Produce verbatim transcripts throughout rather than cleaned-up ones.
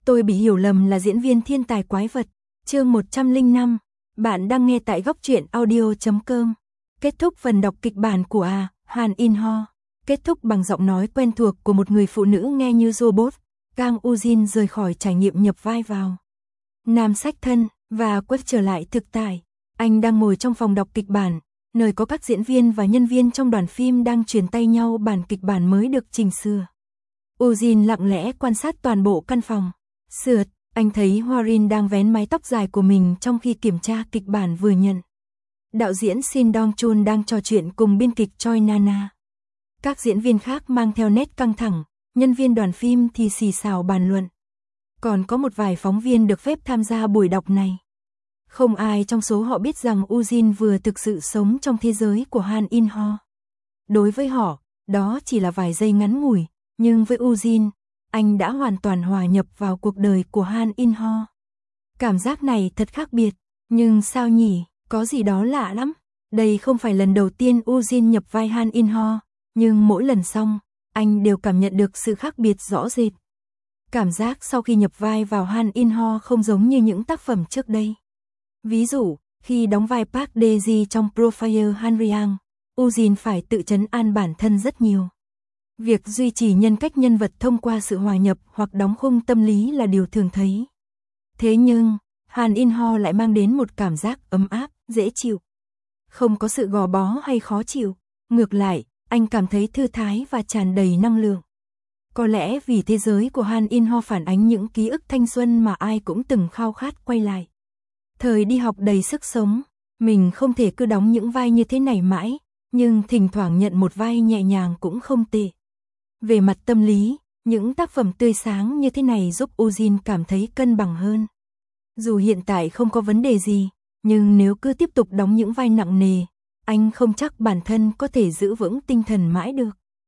Tôi bị hiểu lầm là diễn viên thiên tài quái vật. Chương một trăm lẻ năm. Bạn đang nghe tại góc truyện audio chấm com. Kết thúc phần đọc kịch bản của A. Han In-ho. Kết thúc bằng giọng nói quen thuộc của một người phụ nữ nghe như robot. Kang Woo-jin rời khỏi trải nghiệm nhập vai vào nam sách thân và quay trở lại thực tại. Anh đang ngồi trong phòng đọc kịch bản, nơi có các diễn viên và nhân viên trong đoàn phim đang truyền tay nhau bản kịch bản mới được chỉnh sửa. Woo-jin lặng lẽ quan sát toàn bộ căn phòng. Sượt, anh thấy Hwarin đang vén mái tóc dài của mình trong khi kiểm tra kịch bản vừa nhận. Đạo diễn Shin Dong-chun đang trò chuyện cùng biên kịch Choi Nana. Các diễn viên khác mang theo nét căng thẳng, nhân viên đoàn phim thì xì xào bàn luận. Còn có một vài phóng viên được phép tham gia buổi đọc này. Không ai trong số họ biết rằng Woo-jin vừa thực sự sống trong thế giới của Han In-ho. Đối với họ, đó chỉ là vài giây ngắn ngủi, nhưng với Woo-jin, anh đã hoàn toàn hòa nhập vào cuộc đời của Han In-ho. Cảm giác này thật khác biệt, nhưng sao nhỉ, có gì đó lạ lắm. Đây không phải lần đầu tiên Woo-jin nhập vai Han In-ho, nhưng mỗi lần xong, anh đều cảm nhận được sự khác biệt rõ rệt. Cảm giác sau khi nhập vai vào Han In-ho không giống như những tác phẩm trước đây. Ví dụ, khi đóng vai Park Dae-ji trong Profile Hanryang, Woo-jin phải tự trấn an bản thân rất nhiều. Việc duy trì nhân cách nhân vật thông qua sự hòa nhập hoặc đóng khung tâm lý là điều thường thấy. Thế nhưng, Han In-ho lại mang đến một cảm giác ấm áp, dễ chịu. Không có sự gò bó hay khó chịu. Ngược lại, anh cảm thấy thư thái và tràn đầy năng lượng. Có lẽ vì thế giới của Han In-ho phản ánh những ký ức thanh xuân mà ai cũng từng khao khát quay lại. Thời đi học đầy sức sống, mình không thể cứ đóng những vai như thế này mãi, nhưng thỉnh thoảng nhận một vai nhẹ nhàng cũng không tệ. Về mặt tâm lý, những tác phẩm tươi sáng như thế này giúp Woo-jin cảm thấy cân bằng hơn. Dù hiện tại không có vấn đề gì, nhưng nếu cứ tiếp tục đóng những vai nặng nề, anh không chắc bản thân có thể giữ vững tinh thần mãi được.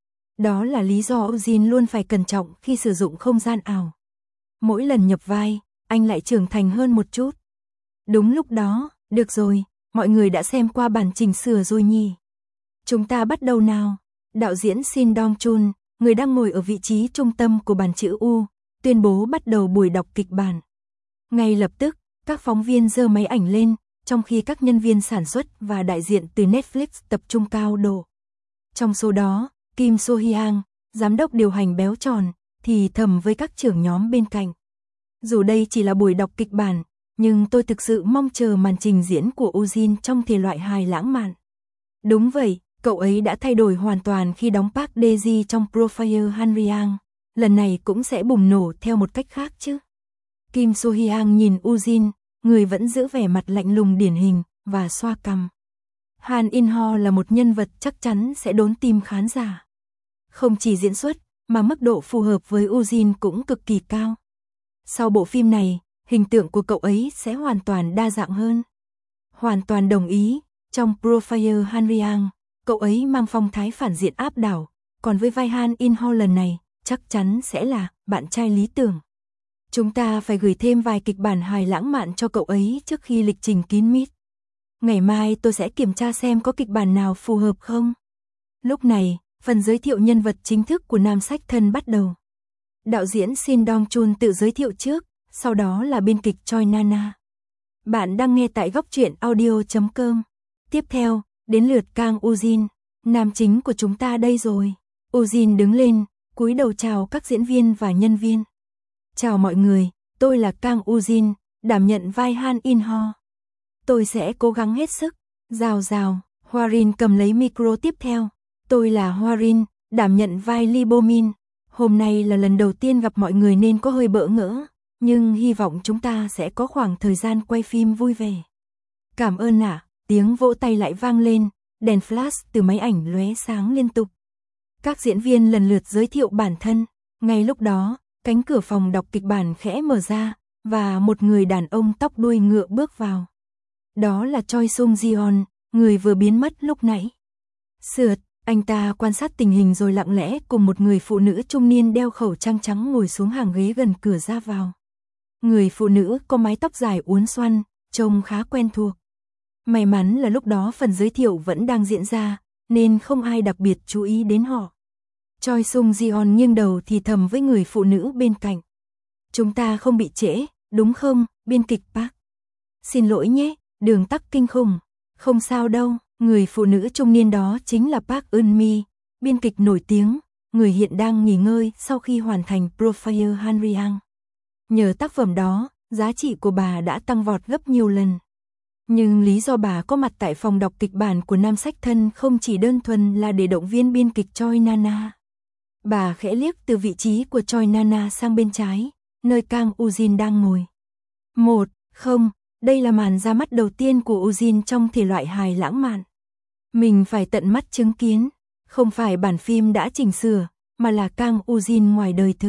Đó là lý do Woo-jin luôn phải cẩn trọng khi sử dụng không gian ảo. Mỗi lần nhập vai, anh lại trưởng thành hơn một chút. Đúng lúc đó, được rồi, mọi người đã xem qua bản chỉnh sửa rồi nhỉ. Chúng ta bắt đầu nào. Đạo diễn Shin Dong-chun, người đang ngồi ở vị trí trung tâm của bàn chữ U, tuyên bố bắt đầu buổi đọc kịch bản. Ngay lập tức, các phóng viên giơ máy ảnh lên, trong khi các nhân viên sản xuất và đại diện từ Netflix tập trung cao độ. Trong số đó, Kim So-hyang, giám đốc điều hành béo tròn, thì thầm với các trưởng nhóm bên cạnh. Dù đây chỉ là buổi đọc kịch bản, nhưng tôi thực sự mong chờ màn trình diễn của Woo-jin trong thể loại hài lãng mạn. Đúng vậy, cậu ấy đã thay đổi hoàn toàn khi đóng Park Dae-ji trong Profile Hanryang, lần này cũng sẽ bùng nổ theo một cách khác chứ. Kim So-hyang nhìn Woo-jin, người vẫn giữ vẻ mặt lạnh lùng điển hình, và xoa cằm. Han In-ho là một nhân vật chắc chắn sẽ đốn tim khán giả. Không chỉ diễn xuất, mà mức độ phù hợp với Woo-jin cũng cực kỳ cao. Sau bộ phim này, hình tượng của cậu ấy sẽ hoàn toàn đa dạng hơn. Hoàn toàn đồng ý, trong Profile Hanryang, cậu ấy mang phong thái phản diện áp đảo, còn với vai Han In-ho lần này, chắc chắn sẽ là bạn trai lý tưởng. Chúng ta phải gửi thêm vài kịch bản hài lãng mạn cho cậu ấy trước khi lịch trình kín mít. Ngày mai tôi sẽ kiểm tra xem có kịch bản nào phù hợp không. Lúc này, phần giới thiệu nhân vật chính thức của nam sách thân bắt đầu. Đạo diễn Shin Dong-chun tự giới thiệu trước, sau đó là biên kịch Choi Nana. Bạn đang nghe tại góc truyện audio chấm com. Tiếp theo, đến lượt Kang Woo-jin, nam chính của chúng ta đây rồi. Woo-jin đứng lên, cúi đầu chào các diễn viên và nhân viên. Chào mọi người, tôi là Kang Woo-jin, đảm nhận vai Han In-ho. Tôi sẽ cố gắng hết sức. Rào rào, Hwarin cầm lấy micro tiếp theo. Tôi là Hwarin, đảm nhận vai Lee Bo-min. Hôm nay là lần đầu tiên gặp mọi người nên có hơi bỡ ngỡ, nhưng hy vọng chúng ta sẽ có khoảng thời gian quay phim vui vẻ. Cảm ơn ạ. À. Tiếng vỗ tay lại vang lên, đèn flash từ máy ảnh lóe sáng liên tục. Các diễn viên lần lượt giới thiệu bản thân. Ngay lúc đó, cánh cửa phòng đọc kịch bản khẽ mở ra, và một người đàn ông tóc đuôi ngựa bước vào. Đó là Choi Sung-jeon, người vừa biến mất lúc nãy. Sượt, anh ta quan sát tình hình rồi lặng lẽ cùng một người phụ nữ trung niên đeo khẩu trang trắng ngồi xuống hàng ghế gần cửa ra vào. Người phụ nữ có mái tóc dài uốn xoăn, trông khá quen thuộc. May mắn là lúc đó phần giới thiệu vẫn đang diễn ra, nên không ai đặc biệt chú ý đến họ. Choi Sung-jeon nghiêng đầu thì thầm với người phụ nữ bên cạnh. Chúng ta không bị trễ, đúng không, biên kịch Park? Xin lỗi nhé, đường tắc kinh khủng. Không sao đâu, người phụ nữ trung niên đó chính là Park Eun-mi, biên kịch nổi tiếng, người hiện đang nghỉ ngơi sau khi hoàn thành Profile Hanryang. Nhờ tác phẩm đó, giá trị của bà đã tăng vọt gấp nhiều lần. Nhưng lý do bà có mặt tại phòng đọc kịch bản của Nam Sách Thân không chỉ đơn thuần là để động viên biên kịch Choi Nana. Bà khẽ liếc từ vị trí của Choi Nana sang bên trái, nơi Kang Ujin đang ngồi. Một, không, đây là màn ra mắt đầu tiên của Ujin trong thể loại hài lãng mạn. Mình phải tận mắt chứng kiến, không phải bản phim đã chỉnh sửa, mà là Kang Ujin ngoài đời thực.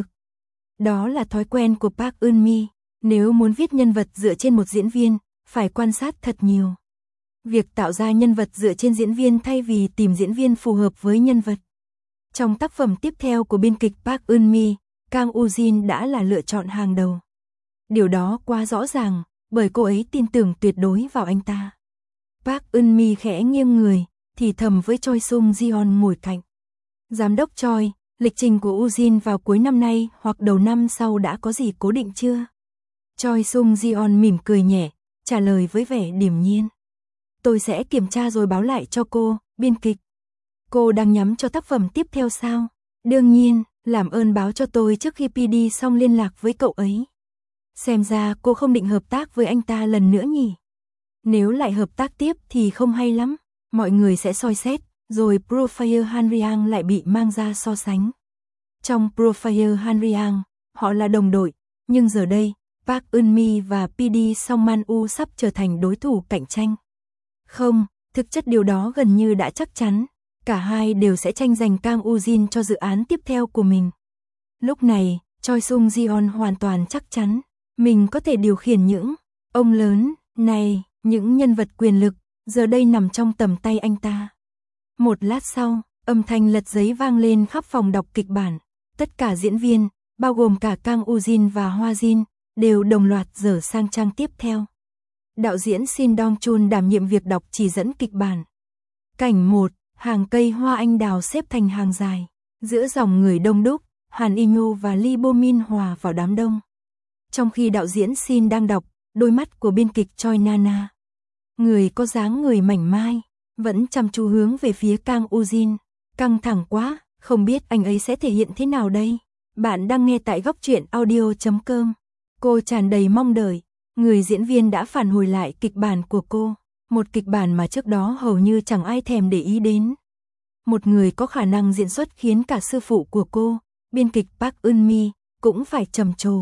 Đó là thói quen của Park Eun-mi, nếu muốn viết nhân vật dựa trên một diễn viên, phải quan sát thật nhiều. Việc tạo ra nhân vật dựa trên diễn viên thay vì tìm diễn viên phù hợp với nhân vật. Trong tác phẩm tiếp theo của biên kịch Park Eun-mi, Kang Ujin đã là lựa chọn hàng đầu. Điều đó quá rõ ràng, bởi cô ấy tin tưởng tuyệt đối vào anh ta. Park Eun-mi khẽ nghiêng người, thì thầm với Choi Sung Jeon ngồi cạnh. Giám đốc Choi, lịch trình của Ujin vào cuối năm nay hoặc đầu năm sau đã có gì cố định chưa? Choi Sung Jeon mỉm cười nhẹ, trả lời với vẻ điềm nhiên. Tôi sẽ kiểm tra rồi báo lại cho cô, biên kịch. Cô đang nhắm cho tác phẩm tiếp theo sao? Đương nhiên, làm ơn báo cho tôi trước khi pê đê xong liên lạc với cậu ấy. Xem ra cô không định hợp tác với anh ta lần nữa nhỉ? Nếu lại hợp tác tiếp thì không hay lắm, mọi người sẽ soi xét, rồi Profile Hanryang lại bị mang ra so sánh. Trong Profile Hanryang, họ là đồng đội, nhưng giờ đây, Park Eun-mi và pê đê Song Man-u sắp trở thành đối thủ cạnh tranh. Không, thực chất điều đó gần như đã chắc chắn, cả hai đều sẽ tranh giành Kang Ujin cho dự án tiếp theo của mình. Lúc này, Choi Sung Jeon hoàn toàn chắc chắn, mình có thể điều khiển những ông lớn này, những nhân vật quyền lực, giờ đây nằm trong tầm tay anh ta. Một lát sau, âm thanh lật giấy vang lên khắp phòng đọc kịch bản. Tất cả diễn viên, bao gồm cả Kang Ujin và Hoa Jin, đều đồng loạt dở sang trang tiếp theo. Đạo diễn Shin Dong-chun đảm nhiệm việc đọc chỉ dẫn kịch bản. Cảnh một, hàng cây hoa anh đào xếp thành hàng dài. Giữa dòng người đông đúc, Han In-nhu và Lee Bo-min hòa vào đám đông. Trong khi đạo diễn Shin đang đọc, đôi mắt của biên kịch Choi Nana, người có dáng người mảnh mai, vẫn chăm chú hướng về phía Kang Ujin. Căng thẳng quá, không biết anh ấy sẽ thể hiện thế nào đây. Bạn đang nghe tại góc truyện audio chấm com. Cô tràn đầy mong đợi, người diễn viên đã phản hồi lại kịch bản của cô. Một kịch bản mà trước đó hầu như chẳng ai thèm để ý đến. Một người có khả năng diễn xuất khiến cả sư phụ của cô, biên kịch Park Eun-mi, cũng phải trầm trồ.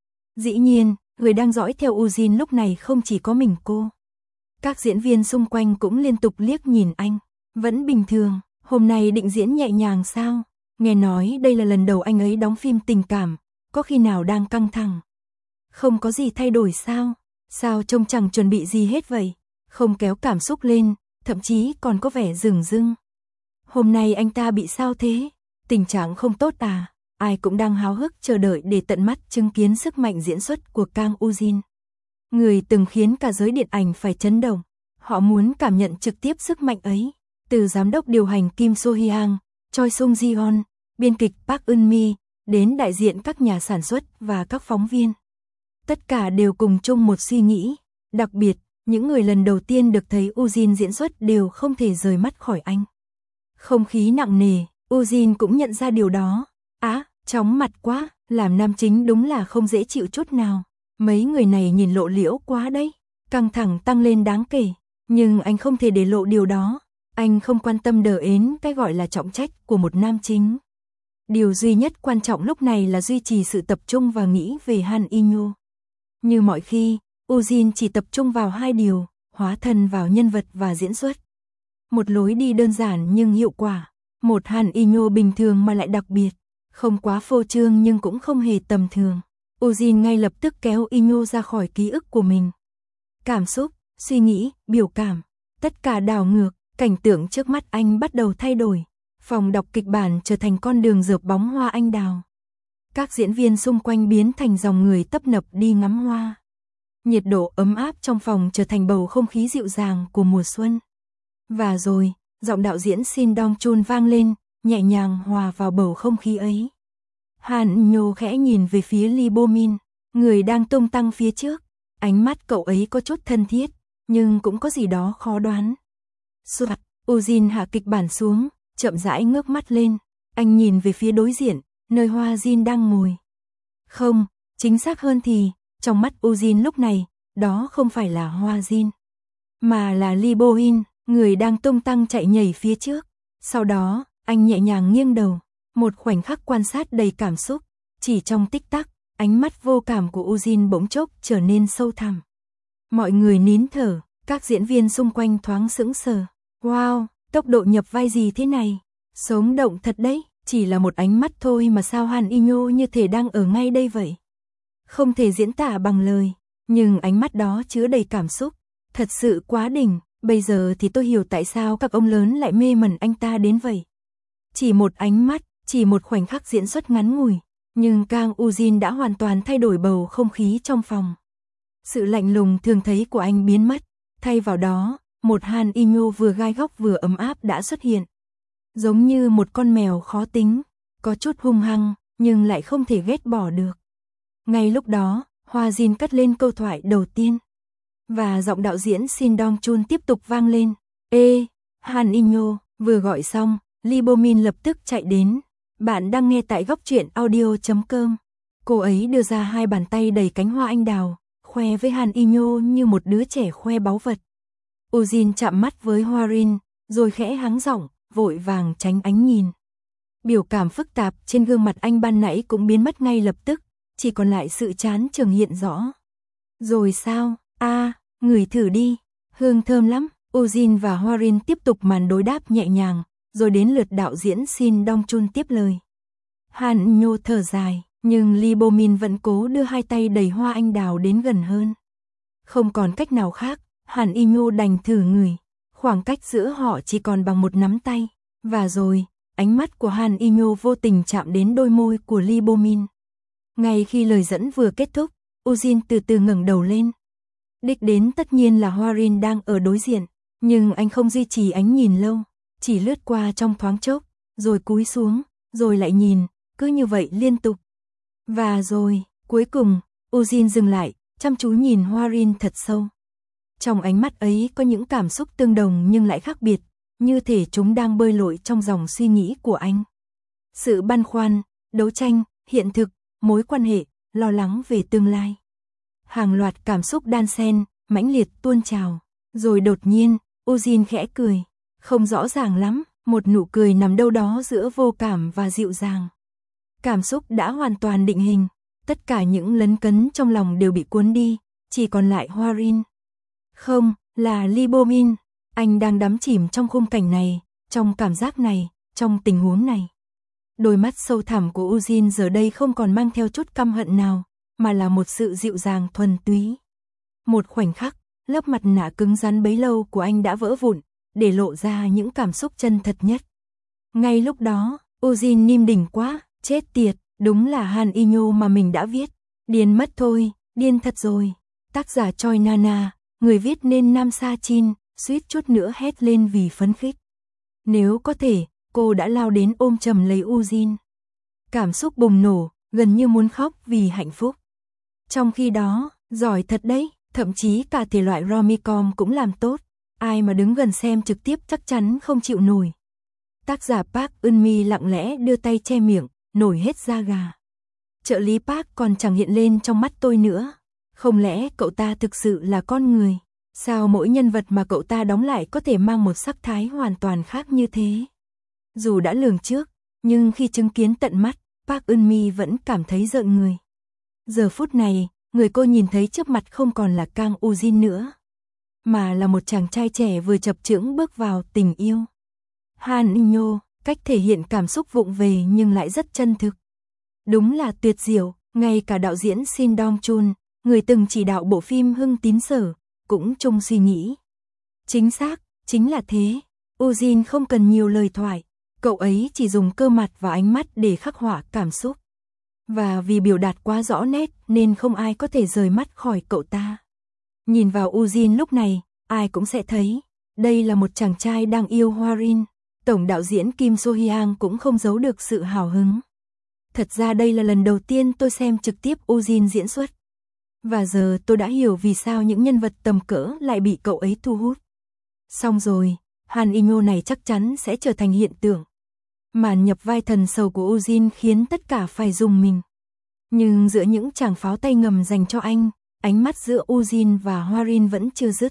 Dĩ nhiên, người đang dõi theo Ujin lúc này không chỉ có mình cô. Các diễn viên xung quanh cũng liên tục liếc nhìn anh. Vẫn bình thường, hôm nay định diễn nhẹ nhàng sao? Nghe nói đây là lần đầu anh ấy đóng phim tình cảm, có khi nào đang căng thẳng? Không có gì thay đổi sao? Sao trông chẳng chuẩn bị gì hết vậy? Không kéo cảm xúc lên, thậm chí còn có vẻ dửng dưng. Hôm nay anh ta bị sao thế? Tình trạng không tốt à? Ai cũng đang háo hức chờ đợi để tận mắt chứng kiến sức mạnh diễn xuất của Kang Ujin. Người từng khiến cả giới điện ảnh phải chấn động. Họ muốn cảm nhận trực tiếp sức mạnh ấy. Từ giám đốc điều hành Kim So Hyang, Choi Sung Jeon, biên kịch Park Eun-mi, đến đại diện các nhà sản xuất và các phóng viên. Tất cả đều cùng chung một suy nghĩ. Đặc biệt, những người lần đầu tiên được thấy Ujin diễn xuất đều không thể rời mắt khỏi anh. Không khí nặng nề, Ujin cũng nhận ra điều đó. Á, chóng mặt quá, làm nam chính đúng là không dễ chịu chút nào. Mấy người này nhìn lộ liễu quá đấy. Căng thẳng tăng lên đáng kể. Nhưng anh không thể để lộ điều đó. Anh không quan tâm đờ ến cái gọi là trọng trách của một nam chính. Điều duy nhất quan trọng lúc này là duy trì sự tập trung và nghĩ về Han In-nhu. Như mọi khi, Ujin chỉ tập trung vào hai điều, hóa thân vào nhân vật và diễn xuất. Một lối đi đơn giản nhưng hiệu quả. Một Han In-nhu bình thường mà lại đặc biệt. Không quá phô trương nhưng cũng không hề tầm thường. Ujin ngay lập tức kéo In-nhu ra khỏi ký ức của mình. Cảm xúc, suy nghĩ, biểu cảm, tất cả đảo ngược, cảnh tượng trước mắt anh bắt đầu thay đổi. Phòng đọc kịch bản trở thành con đường rợp bóng hoa anh đào. Các diễn viên xung quanh biến thành dòng người tấp nập đi ngắm hoa. Nhiệt độ ấm áp trong phòng trở thành bầu không khí dịu dàng của mùa xuân. Và rồi, giọng đạo diễn Shin Dong-chun vang lên, nhẹ nhàng hòa vào bầu không khí ấy. Han In-nhu khẽ nhìn về phía Lee Bo-min, người đang tung tăng phía trước. Ánh mắt cậu ấy có chút thân thiết, nhưng cũng có gì đó khó đoán. Soạt, Ujin hạ kịch bản xuống, chậm rãi ngước mắt lên. Anh nhìn về phía đối diện, nơi Hoa Jin đang ngồi. Không, chính xác hơn thì, trong mắt Ujin lúc này, đó không phải là Hoa Jin, mà là Lee Bo-in, người đang tung tăng chạy nhảy phía trước. Sau đó, anh nhẹ nhàng nghiêng đầu, một khoảnh khắc quan sát đầy cảm xúc. Chỉ trong tích tắc, ánh mắt vô cảm của Ujin bỗng chốc trở nên sâu thẳm. Mọi người nín thở, các diễn viên xung quanh thoáng sững sờ. Wow, tốc độ nhập vai gì thế này? Sống động thật đấy, chỉ là một ánh mắt thôi mà sao Han Inyo như thể đang ở ngay đây vậy. Không thể diễn tả bằng lời, nhưng ánh mắt đó chứa đầy cảm xúc. Thật sự quá đỉnh, bây giờ thì tôi hiểu tại sao các ông lớn lại mê mẩn anh ta đến vậy. Chỉ một ánh mắt, chỉ một khoảnh khắc diễn xuất ngắn ngủi, nhưng Kang Ujin đã hoàn toàn thay đổi bầu không khí trong phòng. Sự lạnh lùng thường thấy của anh biến mất, thay vào đó, một Han Inyo vừa gai góc vừa ấm áp đã xuất hiện. Giống như một con mèo khó tính, có chút hung hăng, nhưng lại không thể ghét bỏ được. Ngay lúc đó, Hoa Jin cất lên câu thoại đầu tiên. Và giọng đạo diễn Shin Dong Chun tiếp tục vang lên. Ê, Han Inyo, vừa gọi xong, Lee Bo-min lập tức chạy đến. Bạn đang nghe tại góc truyện audio chấm com. Cô ấy đưa ra hai bàn tay đầy cánh hoa anh đào, khoe với Han Inyo như một đứa trẻ khoe báu vật. Ujin chạm mắt với Hoa Rin, rồi khẽ hắng giọng, vội vàng tránh ánh nhìn. Biểu cảm phức tạp trên gương mặt anh ban nãy cũng biến mất ngay lập tức, chỉ còn lại sự chán chường hiện rõ. Rồi sao? A, à, ngửi thử đi, hương thơm lắm. Ujin và Hoa Rin tiếp tục màn đối đáp nhẹ nhàng, rồi đến lượt đạo diễn Shin Dong Chun tiếp lời. Han Inyo thở dài, nhưng Lee Bo-min vẫn cố đưa hai tay đầy hoa anh đào đến gần hơn. Không còn cách nào khác, Han Inyo đành thử ngửi. Khoảng cách giữa họ chỉ còn bằng một nắm tay. Và rồi, ánh mắt của Han Inyo vô tình chạm đến đôi môi của Lee Bo-min. Ngay khi lời dẫn vừa kết thúc, Ujin từ từ ngẩng đầu lên. Đích đến tất nhiên là Hoa Rin đang ở đối diện, nhưng anh không duy trì ánh nhìn lâu, chỉ lướt qua trong thoáng chốc, rồi cúi xuống, rồi lại nhìn, cứ như vậy liên tục. Và rồi, cuối cùng, Ujin dừng lại, chăm chú nhìn Hoa Rin thật sâu. Trong ánh mắt ấy có những cảm xúc tương đồng nhưng lại khác biệt, như thể chúng đang bơi lội trong dòng suy nghĩ của anh. Sự băn khoăn, đấu tranh, hiện thực, mối quan hệ, lo lắng về tương lai. Hàng loạt cảm xúc đan xen, mãnh liệt tuôn trào. Rồi đột nhiên, Ujin khẽ cười. Không rõ ràng lắm, một nụ cười nằm đâu đó giữa vô cảm và dịu dàng. Cảm xúc đã hoàn toàn định hình. Tất cả những lấn cấn trong lòng đều bị cuốn đi, chỉ còn lại Hoa Rin. Không, là Lee Bo-min. Anh đang đắm chìm trong khung cảnh này, trong cảm giác này, trong tình huống này. Đôi mắt sâu thẳm của Ujin giờ đây không còn mang theo chút căm hận nào, mà là một sự dịu dàng thuần túy. Một khoảnh khắc, lớp mặt nạ cứng rắn bấy lâu của anh đã vỡ vụn, để lộ ra những cảm xúc chân thật nhất. Ngay lúc đó, Ujin im đỉnh quá, chết tiệt, đúng là Han Inyo mà mình đã viết. Điên mất thôi, điên thật rồi. Tác giả Choi Nana, người viết nên Nam Sa Chin, suýt chút nữa hét lên vì phấn khích. Nếu có thể, cô đã lao đến ôm chầm lấy Ujin. Cảm xúc bùng nổ, gần như muốn khóc vì hạnh phúc. Trong khi đó, giỏi thật đấy, thậm chí cả thể loại rom-com cũng làm tốt. Ai mà đứng gần xem trực tiếp chắc chắn không chịu nổi. Tác giả Park Eun-mi lặng lẽ đưa tay che miệng, nổi hết da gà. Trợ lý Park còn chẳng hiện lên trong mắt tôi nữa. Không lẽ cậu ta thực sự là con người? Sao mỗi nhân vật mà cậu ta đóng lại có thể mang một sắc thái hoàn toàn khác như thế? Dù đã lường trước, nhưng khi chứng kiến tận mắt, Park Eun-mi vẫn cảm thấy rợn người. Giờ phút này, người cô nhìn thấy trước mặt không còn là Kang Ujin nữa, mà là một chàng trai trẻ vừa chập chững bước vào tình yêu. Han Inyo, cách thể hiện cảm xúc vụng về nhưng lại rất chân thực. Đúng là tuyệt diệu, ngay cả đạo diễn Shin Dong Chun, người từng chỉ đạo bộ phim Hưng Tín Sở, cũng chung suy nghĩ. Chính xác, chính là thế. Ujin không cần nhiều lời thoại, cậu ấy chỉ dùng cơ mặt và ánh mắt để khắc họa cảm xúc. Và vì biểu đạt quá rõ nét nên không ai có thể rời mắt khỏi cậu ta. Nhìn vào Ujin lúc này, ai cũng sẽ thấy, đây là một chàng trai đang yêu Hoa Rin. Tổng đạo diễn Kim So Hyang cũng không giấu được sự hào hứng. Thật ra đây là lần đầu tiên tôi xem trực tiếp Ujin diễn xuất, Và giờ tôi đã hiểu vì sao những nhân vật tầm cỡ lại bị cậu ấy thu hút. Xong rồi, Han In-yo này chắc chắn sẽ trở thành hiện tượng. Màn nhập vai thần sầu của Ujin khiến tất cả phải rùng mình. Nhưng giữa những tràng pháo tay ngầm dành cho anh, ánh mắt giữa Ujin và Hwarin vẫn chưa dứt.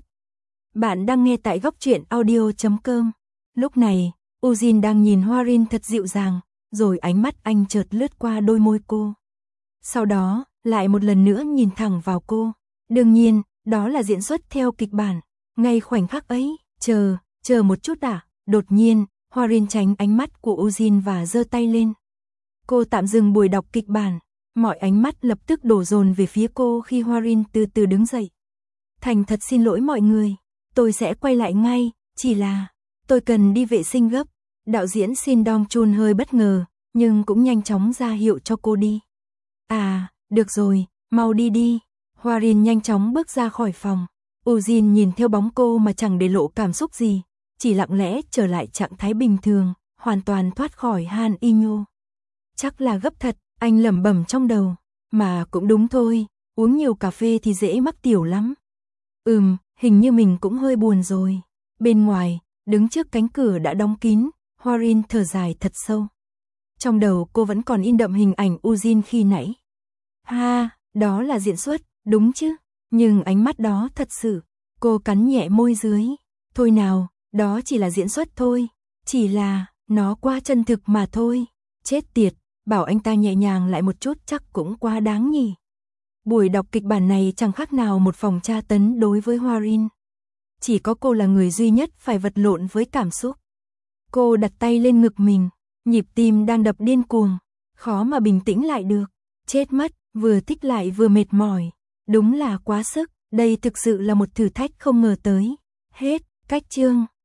Bạn đang nghe tại góc truyện audio chấm com. Lúc này, Ujin đang nhìn Hwarin thật dịu dàng, rồi ánh mắt anh chợt lướt qua đôi môi cô. Sau đó, lại một lần nữa nhìn thẳng vào cô. Đương nhiên, đó là diễn xuất theo kịch bản. Ngay khoảnh khắc ấy, chờ, chờ một chút à, đột nhiên, Hwarin tránh ánh mắt của Ujin và giơ tay lên. Cô tạm dừng buổi đọc kịch bản. Mọi ánh mắt lập tức đổ dồn về phía cô khi Hwarin từ từ đứng dậy. Thành thật xin lỗi mọi người, tôi sẽ quay lại ngay, chỉ là tôi cần đi vệ sinh gấp. Đạo diễn Shin Dong-chun hơi bất ngờ, nhưng cũng nhanh chóng ra hiệu cho cô đi. À, được rồi, mau đi đi. Hwarin nhanh chóng bước ra khỏi phòng. Ujin nhìn theo bóng cô mà chẳng để lộ cảm xúc gì, chỉ lặng lẽ trở lại trạng thái bình thường, hoàn toàn thoát khỏi Han In-yo. Chắc là gấp thật, anh lẩm bẩm trong đầu, mà cũng đúng thôi, uống nhiều cà phê thì dễ mắc tiểu lắm. Ừm, hình như mình cũng hơi buồn rồi. Bên ngoài, đứng trước cánh cửa đã đóng kín, Hwarin thở dài thật sâu. Trong đầu cô vẫn còn in đậm hình ảnh Ujin khi nãy. Ha, đó là diễn xuất, đúng chứ, nhưng ánh mắt đó thật sự. Cô cắn nhẹ môi dưới. Thôi nào, đó chỉ là diễn xuất thôi, chỉ là, nó quá chân thực mà thôi. Chết tiệt, bảo anh ta nhẹ nhàng lại một chút chắc cũng quá đáng nhỉ. Buổi đọc kịch bản này chẳng khác nào một phòng tra tấn đối với Hwarin. Chỉ có cô là người duy nhất phải vật lộn với cảm xúc. Cô đặt tay lên ngực mình, nhịp tim đang đập điên cuồng, khó mà bình tĩnh lại được. Chết mất, vừa thích lại vừa mệt mỏi. Đúng là quá sức, đây thực sự là một thử thách không ngờ tới. Hết, cách chương.